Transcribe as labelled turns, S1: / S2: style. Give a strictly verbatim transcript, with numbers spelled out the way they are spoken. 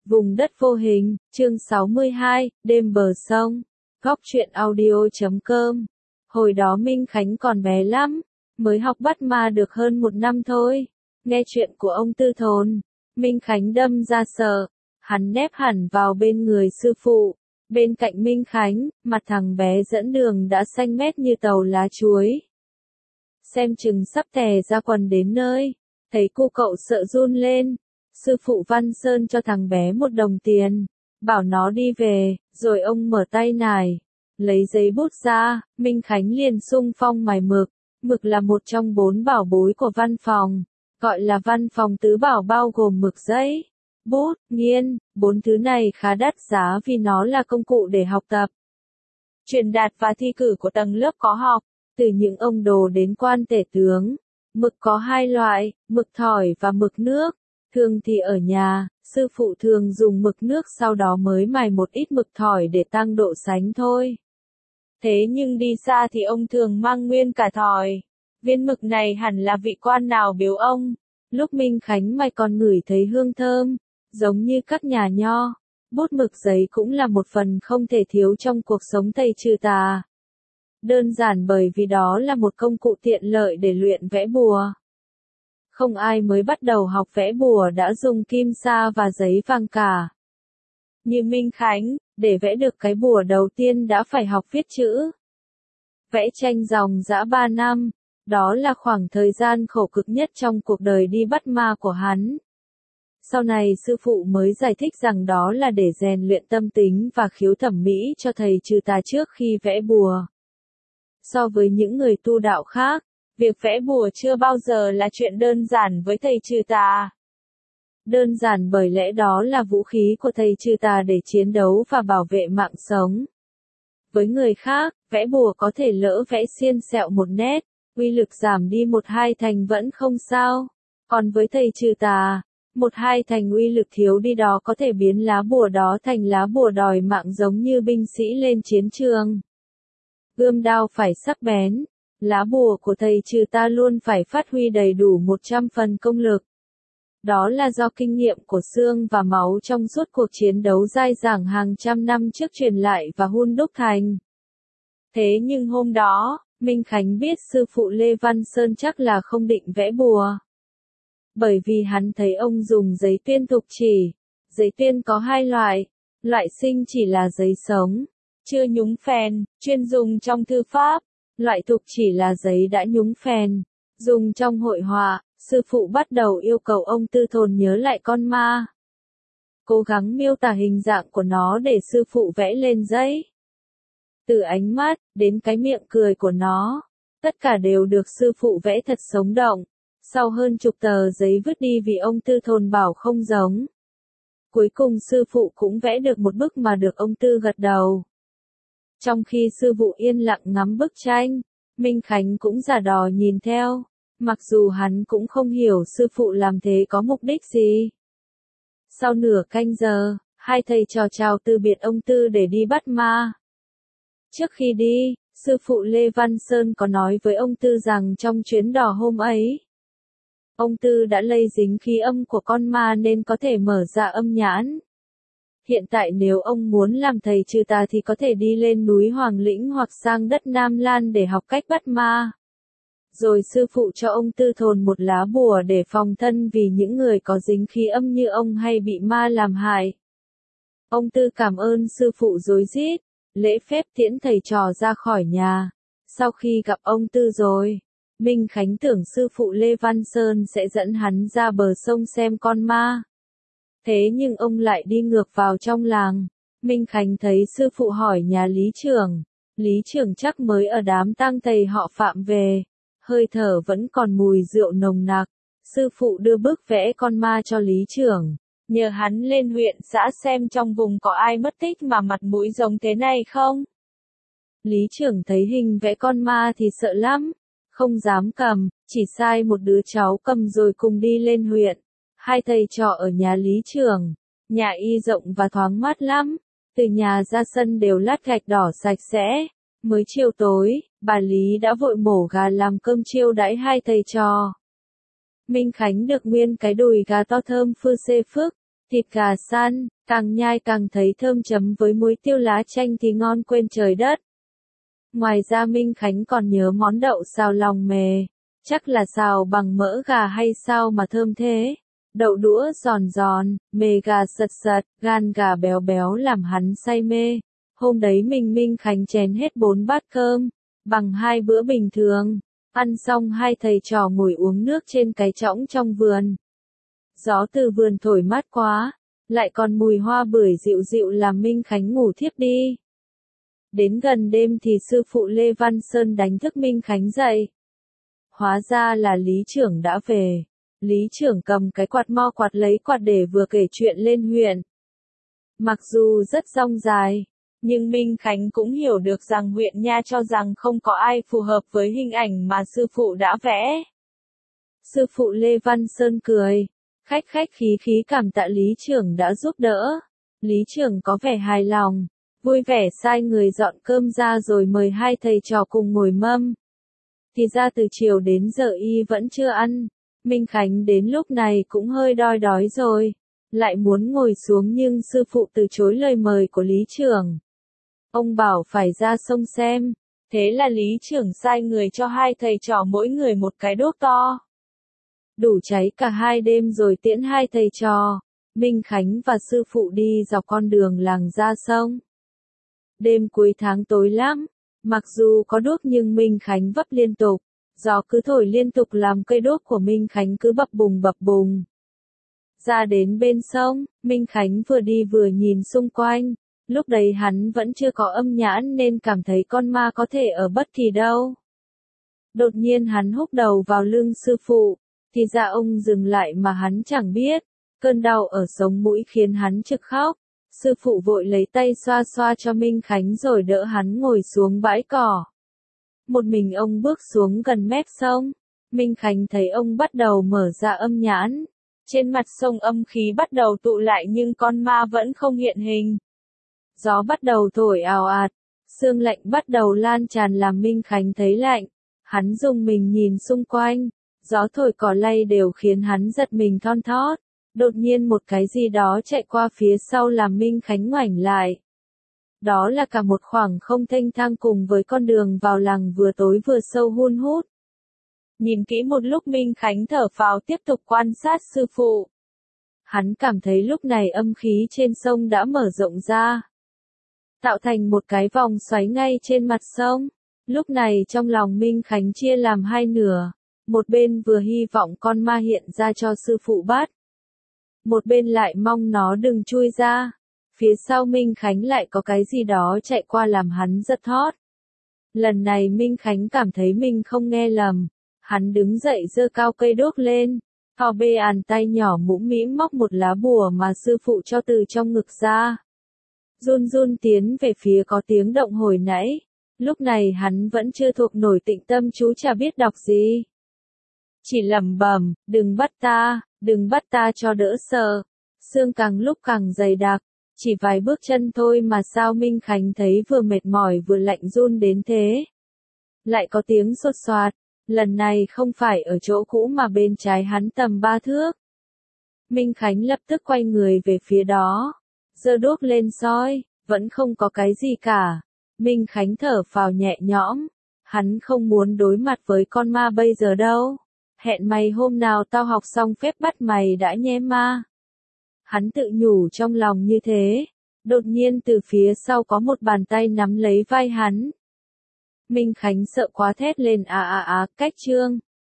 S1: Vùng đất vô hình, chương sáu mươi hai, đêm bờ sông. Góc truyện audio chấm com. Hồi đó Minh Khánh còn bé lắm, mới học bắt ma được hơn một năm thôi. Nghe chuyện của ông Tư Thồn, Minh Khánh đâm ra sợ, hắn nép hẳn vào bên người sư phụ. Bên cạnh Minh Khánh, mặt thằng bé dẫn đường đã xanh mét như tàu lá chuối. Xem chừng sắp tè ra quần đến nơi, thấy cô cậu sợ run lên. Sư phụ Văn Sơn cho thằng bé một đồng tiền, bảo nó đi về, rồi ông mở tay nải, lấy giấy bút ra, Minh Khánh liền xung phong mài mực. Mực là một trong bốn bảo bối của văn phòng, gọi là văn phòng tứ bảo, bao gồm mực, giấy, bút, nghiên. Bốn thứ này khá đắt giá vì nó là công cụ để học tập, truyền đạt và thi cử của tầng lớp có học, từ những ông đồ đến quan tể tướng. Mực có hai loại, mực thỏi và mực nước. Thường thì ở nhà, sư phụ thường dùng mực nước, sau đó mới mài một ít mực thỏi để tăng độ sánh thôi. Thế nhưng đi xa thì ông thường mang nguyên cả thỏi. Viên mực này hẳn là vị quan nào biếu ông. Lúc Minh Khánh mài còn ngửi thấy hương thơm, giống như các nhà nho. Bút mực giấy cũng là một phần không thể thiếu trong cuộc sống thầy trừ tà. Đơn giản bởi vì đó là một công cụ tiện lợi để luyện vẽ bùa. Không ai mới bắt đầu học vẽ bùa đã dùng kim sa và giấy vàng cả. Như Minh Khánh, để vẽ được cái bùa đầu tiên đã phải học viết chữ. Vẽ tranh dòng dã ba năm, đó là khoảng thời gian khổ cực nhất trong cuộc đời đi bắt ma của hắn. Sau này sư phụ mới giải thích rằng đó là để rèn luyện tâm tính và khiếu thẩm mỹ cho thầy trừ tà trước khi vẽ bùa. So với những người tu đạo khác, việc vẽ bùa chưa bao giờ là chuyện đơn giản với thầy trừ tà. Đơn giản bởi lẽ đó là vũ khí của thầy trừ tà để chiến đấu và bảo vệ mạng sống. Với người khác, vẽ bùa có thể lỡ vẽ xiên xẹo một nét, uy lực giảm đi một hai thành vẫn không sao. Còn với thầy trừ tà, một hai thành uy lực thiếu đi đó có thể biến lá bùa đó thành lá bùa đòi mạng, giống như binh sĩ lên chiến trường. Gươm đao phải sắc bén. Lá bùa của thầy trừ ta luôn phải phát huy đầy đủ một trăm phần công lực. Đó là do kinh nghiệm của xương và máu trong suốt cuộc chiến đấu dai dẳng hàng trăm năm trước truyền lại và hun đúc thành. Thế nhưng hôm đó, Minh Khánh biết sư phụ Lê Văn Sơn chắc là không định vẽ bùa. Bởi vì hắn thấy ông dùng giấy tuyên thục chỉ. Giấy tuyên có hai loại, loại sinh chỉ là giấy sống, chưa nhúng phèn, chuyên dùng trong thư pháp. Loại thục chỉ là giấy đã nhúng phèn, dùng trong hội họa. Sư phụ bắt đầu yêu cầu ông Tư Thồn nhớ lại con ma, cố gắng miêu tả hình dạng của nó để sư phụ vẽ lên giấy. Từ ánh mắt, đến cái miệng cười của nó, tất cả đều được sư phụ vẽ thật sống động. Sau hơn chục tờ giấy vứt đi vì ông Tư Thồn bảo không giống, cuối cùng sư phụ cũng vẽ được một bức mà được ông Tư gật đầu. Trong khi sư phụ yên lặng ngắm bức tranh, Minh Khánh cũng giả đò nhìn theo, mặc dù hắn cũng không hiểu sư phụ làm thế có mục đích gì. Sau nửa canh giờ, hai thầy trò chào từ biệt ông Tư để đi bắt ma. Trước khi đi, sư phụ Lê Văn Sơn có nói với ông Tư rằng trong chuyến đò hôm ấy, ông Tư đã lây dính khí âm của con ma nên có thể mở ra âm nhãn. Hiện tại nếu ông muốn làm thầy trừ tà thì có thể đi lên núi Hoàng Lĩnh hoặc sang đất Nam Lan để học cách bắt ma. Rồi sư phụ cho ông Tư Thồn một lá bùa để phòng thân vì những người có dính khí âm như ông hay bị ma làm hại. Ông Tư cảm ơn sư phụ rối rít, lễ phép tiễn thầy trò ra khỏi nhà. Sau khi gặp ông Tư rồi, Minh Khánh tưởng sư phụ Lê Văn Sơn sẽ dẫn hắn ra bờ sông xem con ma. Thế nhưng ông lại đi ngược vào trong làng. Minh Khánh thấy sư phụ hỏi nhà lý trưởng. Lý trưởng chắc mới ở đám tang thầy họ Phạm về. Hơi thở vẫn còn mùi rượu nồng nặc. Sư phụ đưa bức vẽ con ma cho lý trưởng, nhờ hắn lên huyện xã xem trong vùng có ai mất tích mà mặt mũi giống thế này không. Lý trưởng thấy hình vẽ con ma thì sợ lắm, không dám cầm, chỉ sai một đứa cháu cầm rồi cùng đi lên huyện. Hai thầy trò ở nhà lý trưởng, nhà y rộng và thoáng mát lắm, từ nhà ra sân đều lát gạch đỏ sạch sẽ. Mới chiều tối, bà Lý đã vội mổ gà làm cơm chiêu đãi hai thầy trò. Minh Khánh được nguyên cái đùi gà to thơm phư xê phức, Thịt gà săn, càng nhai càng thấy thơm chấm với muối tiêu lá chanh thì ngon quên trời đất. Ngoài ra Minh Khánh còn nhớ món đậu xào lòng mề, chắc là xào bằng mỡ gà hay sao mà thơm thế. Đậu đũa giòn giòn, mề gà sật sật, gan gà béo béo làm hắn say mê. Hôm đấy mình Minh Khánh chén hết bốn bát cơm, bằng hai bữa bình thường. Ăn xong hai thầy trò ngồi uống nước trên cái chõng trong vườn. Gió từ vườn thổi mát quá, lại còn mùi hoa bưởi dịu dịu làm Minh Khánh ngủ thiếp đi. Đến gần đêm thì sư phụ Lê Văn Sơn đánh thức Minh Khánh dậy. Hóa ra là lý trưởng đã về. Lý trưởng cầm cái quạt mo quạt lấy quạt để vừa kể chuyện lên huyện. Mặc dù rất dong dài, nhưng Minh Khánh cũng hiểu được rằng huyện Nha cho rằng không có ai phù hợp với hình ảnh mà sư phụ đã vẽ. Sư phụ Lê Văn Sơn cười, khách khách khí khí cảm tạ lý trưởng đã giúp đỡ. Lý trưởng có vẻ hài lòng, vui vẻ sai người dọn cơm ra rồi mời hai thầy trò cùng ngồi mâm. Thì ra từ chiều đến giờ y vẫn chưa ăn. Minh Khánh đến lúc này cũng hơi đói đói rồi, lại muốn ngồi xuống nhưng sư phụ từ chối lời mời của lý trưởng. Ông bảo phải ra sông xem, thế là lý trưởng sai người cho hai thầy trò mỗi người một cái đốt to. Đủ cháy cả hai đêm rồi tiễn hai thầy trò, Minh Khánh và sư phụ đi dọc con đường làng ra sông. Đêm cuối tháng tối lắm, mặc dù có đuốc nhưng Minh Khánh vấp liên tục. Gió cứ thổi liên tục làm cây đuốc của Minh Khánh cứ bập bùng bập bùng. Ra đến bên sông, Minh Khánh vừa đi vừa nhìn xung quanh. Lúc đấy hắn vẫn chưa có âm nhãn nên cảm thấy con ma có thể ở bất kỳ đâu. Đột nhiên hắn húc đầu vào lưng sư phụ, thì ra ông dừng lại mà hắn chẳng biết. Cơn đau ở sống mũi khiến hắn trực khóc. Sư phụ vội lấy tay xoa xoa cho Minh Khánh rồi đỡ hắn ngồi xuống bãi cỏ. Một mình ông bước xuống gần mép sông. Minh Khánh thấy ông bắt đầu mở ra âm nhãn. Trên mặt sông âm khí bắt đầu tụ lại nhưng con ma vẫn không hiện hình. Gió bắt đầu thổi ào ạt. Sương lạnh bắt đầu lan tràn làm Minh Khánh thấy lạnh. Hắn rùng mình nhìn xung quanh. Gió thổi cỏ lay đều khiến hắn giật mình thon thót. Đột nhiên một cái gì đó chạy qua phía sau làm Minh Khánh ngoảnh lại. Đó là cả một khoảng không thênh thang cùng với con đường vào làng vừa tối vừa sâu hun hút. Nhìn kỹ một lúc Minh Khánh thở phào tiếp tục quan sát sư phụ. Hắn cảm thấy lúc này âm khí trên sông đã mở rộng ra, tạo thành một cái vòng xoáy ngay trên mặt sông. Lúc này trong lòng Minh Khánh chia làm hai nửa. Một bên vừa hy vọng con ma hiện ra cho sư phụ bắt. Một bên lại mong nó đừng chui ra. Phía sau Minh Khánh lại có cái gì đó chạy qua làm hắn giật thót. Lần này Minh Khánh cảm thấy mình không nghe lầm. Hắn đứng dậy giơ cao cây đuốc lên. Thò bê bàn tay nhỏ mũm mĩm móc một lá bùa mà sư phụ cho từ trong ngực ra. Run run tiến về phía có tiếng động hồi nãy. Lúc này hắn vẫn chưa thuộc nổi tịnh tâm chú chả biết đọc gì. Chỉ lẩm bẩm, đừng bắt ta, đừng bắt ta cho đỡ sợ. Sương càng lúc càng dày đặc. Chỉ vài bước chân thôi mà sao Minh Khánh thấy vừa mệt mỏi vừa lạnh run đến thế. Lại có tiếng sột soạt, lần này không phải ở chỗ cũ mà bên trái hắn tầm ba thước. Minh Khánh lập tức quay người về phía đó, giơ đuốc lên soi, vẫn không có cái gì cả. Minh Khánh thở phào nhẹ nhõm, hắn không muốn đối mặt với con ma bây giờ đâu. Hẹn mày hôm nào tao học xong phép bắt mày đã nhé ma. Hắn tự nhủ trong lòng như thế. Đột nhiên từ phía sau có một bàn tay nắm lấy vai hắn. Minh Khánh sợ quá thét lên à à à, cách trương.